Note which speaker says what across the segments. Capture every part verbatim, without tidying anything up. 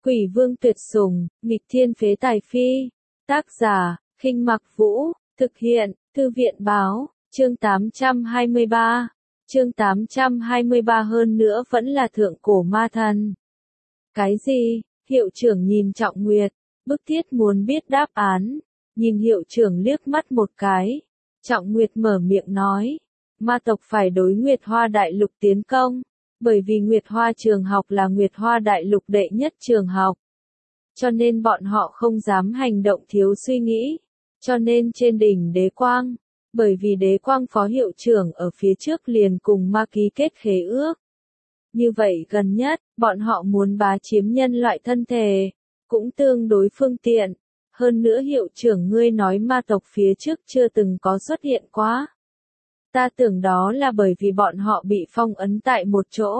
Speaker 1: Quỷ vương tuyệt sủng, nghịch thiên phế tài phi. Tác giả, Khinh Mặc Vũ, thực hiện, Thư viện báo, chương tám trăm hai mươi ba. Chương tám trăm hai mươi ba hơn nữa vẫn là thượng cổ ma thần. Cái gì? Hiệu trưởng nhìn Trọng Nguyệt, bức thiết muốn biết đáp án. Nhìn hiệu trưởng liếc mắt một cái. Trọng Nguyệt mở miệng nói, ma tộc phải đối Nguyệt Hoa Đại Lục tiến công, bởi vì Nguyệt Hoa trường học là Nguyệt Hoa Đại Lục đệ nhất trường học. Cho nên bọn họ không dám hành động thiếu suy nghĩ. Cho nên trên đỉnh Đế Quang, bởi vì Đế Quang phó hiệu trưởng ở phía trước liền cùng ma ký kết khế ước. Như vậy gần nhất, bọn họ muốn bá chiếm nhân loại thân thể, cũng tương đối phương tiện. Hơn nữa hiệu trưởng ngươi nói ma tộc phía trước chưa từng có xuất hiện quá. Ta tưởng đó là bởi vì bọn họ bị phong ấn tại một chỗ.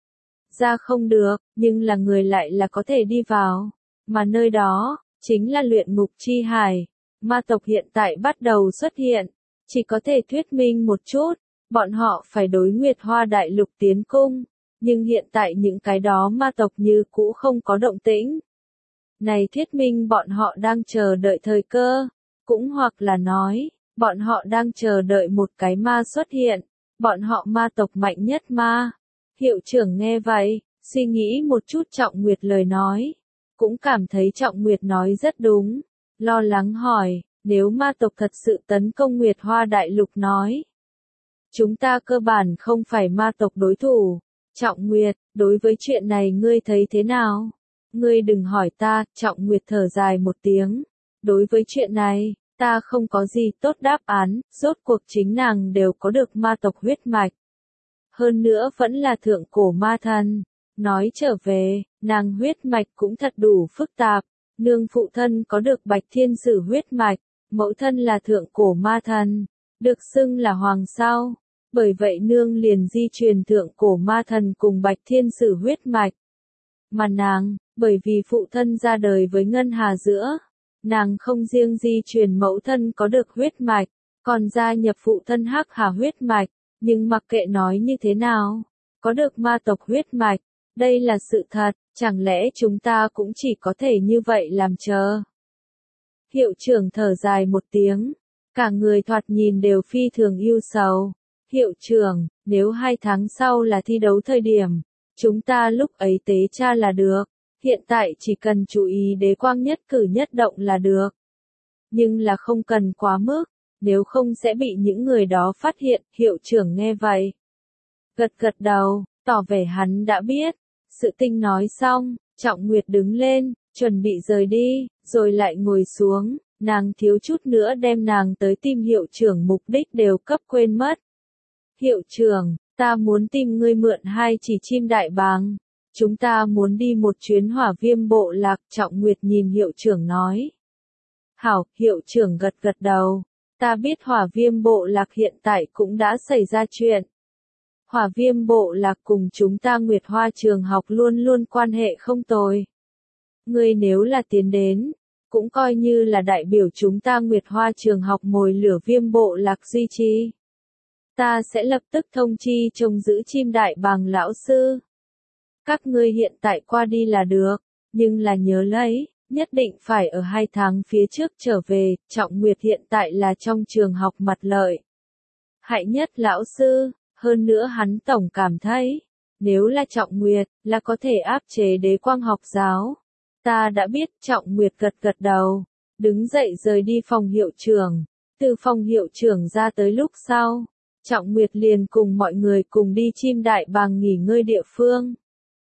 Speaker 1: Ra không được, nhưng là người lại là có thể đi vào. Mà nơi đó, chính là luyện ngục chi hải. Ma tộc hiện tại bắt đầu xuất hiện. Chỉ có thể thuyết minh một chút, bọn họ phải đối Nguyệt Hoa Đại Lục tiến cung. Nhưng hiện tại những cái đó ma tộc như cũ không có động tĩnh. Này thuyết minh bọn họ đang chờ đợi thời cơ. Cũng hoặc là nói, bọn họ đang chờ đợi một cái ma xuất hiện. Bọn họ ma tộc mạnh nhất ma. Hiệu trưởng nghe vậy, suy nghĩ một chút Trọng Nguyệt lời nói. Cũng cảm thấy Trọng Nguyệt nói rất đúng. Lo lắng hỏi, nếu ma tộc thật sự tấn công Nguyệt Hoa Đại Lục nói. Chúng ta cơ bản không phải ma tộc đối thủ. Trọng Nguyệt, đối với chuyện này ngươi thấy thế nào? Ngươi đừng hỏi ta, Trọng Nguyệt thở dài một tiếng. Đối với chuyện này, ta không có gì tốt đáp án, rốt cuộc chính nàng đều có được ma tộc huyết mạch. Hơn nữa vẫn là thượng cổ ma thần. Nói trở về, nàng huyết mạch cũng thật đủ phức tạp. Nương phụ thân có được Bạch Thiên Sử huyết mạch, mẫu thân là thượng cổ ma thần, được xưng là hoàng sao. Bởi vậy nương liền di truyền thượng cổ ma thần cùng Bạch Thiên Sử huyết mạch. Mà nàng, bởi vì phụ thân ra đời với ngân hà giữa, nàng không riêng di truyền mẫu thân có được huyết mạch, còn gia nhập phụ thân hắc hà huyết mạch, nhưng mặc kệ nói như thế nào, có được ma tộc huyết mạch, đây là sự thật, chẳng lẽ chúng ta cũng chỉ có thể như vậy làm chờ. Hiệu trưởng thở dài một tiếng, cả người thoạt nhìn đều phi thường ưu sầu. Hiệu trưởng, nếu hai tháng sau là thi đấu thời điểm, chúng ta lúc ấy tế tra là được, hiện tại chỉ cần chú ý Đế Quang nhất cử nhất động là được. Nhưng là không cần quá mức, nếu không sẽ bị những người đó phát hiện, hiệu trưởng nghe vậy. Gật gật đầu, tỏ vẻ hắn đã biết. Sự tình nói xong, Trọng Nguyệt đứng lên, chuẩn bị rời đi, rồi lại ngồi xuống, nàng thiếu chút nữa đem nàng tới tìm hiệu trưởng mục đích đều cấp quên mất. Hiệu trưởng, ta muốn tìm ngươi mượn hai chỉ chim đại bàng. Chúng ta muốn đi một chuyến hỏa viêm bộ lạc, Trọng Nguyệt nhìn hiệu trưởng nói. Hảo, hiệu trưởng gật gật đầu. Ta biết hỏa viêm bộ lạc hiện tại cũng đã xảy ra chuyện. Hỏa viêm bộ lạc cùng chúng ta Nguyệt Hoa trường học luôn luôn quan hệ không tồi. Ngươi nếu là tiến đến, cũng coi như là đại biểu chúng ta Nguyệt Hoa trường học mồi lửa viêm bộ lạc duy trì. Ta sẽ lập tức thông chi trông giữ chim đại bàng lão sư. Các ngươi hiện tại qua đi là được, nhưng là nhớ lấy, nhất định phải ở hai tháng phía trước trở về. Trọng Nguyệt hiện tại là trong trường học mặt lợi hại nhất lão sư, hơn nữa hắn tổng cảm thấy, nếu là Trọng Nguyệt, là có thể áp chế Đế Quang học giáo. Ta đã biết. Trọng Nguyệt gật gật đầu, đứng dậy rời đi phòng hiệu trưởng. Từ phòng hiệu trưởng ra tới lúc sau, Trọng Nguyệt liền cùng mọi người cùng đi chim đại bàng nghỉ ngơi địa phương.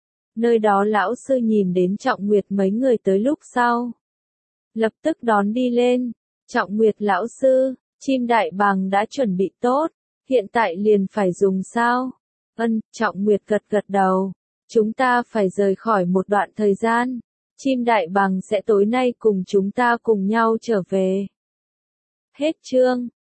Speaker 1: Nơi đó lão sư nhìn đến Trọng Nguyệt mấy người tới lúc sau, lập tức đón đi lên. Trọng Nguyệt lão sư, chim đại bàng đã chuẩn bị tốt, hiện tại liền phải dùng sao? Ân, Trọng Nguyệt gật gật đầu. Chúng ta phải rời khỏi một đoạn thời gian. Chim đại bàng sẽ tối nay cùng chúng ta cùng nhau trở về. Hết chương.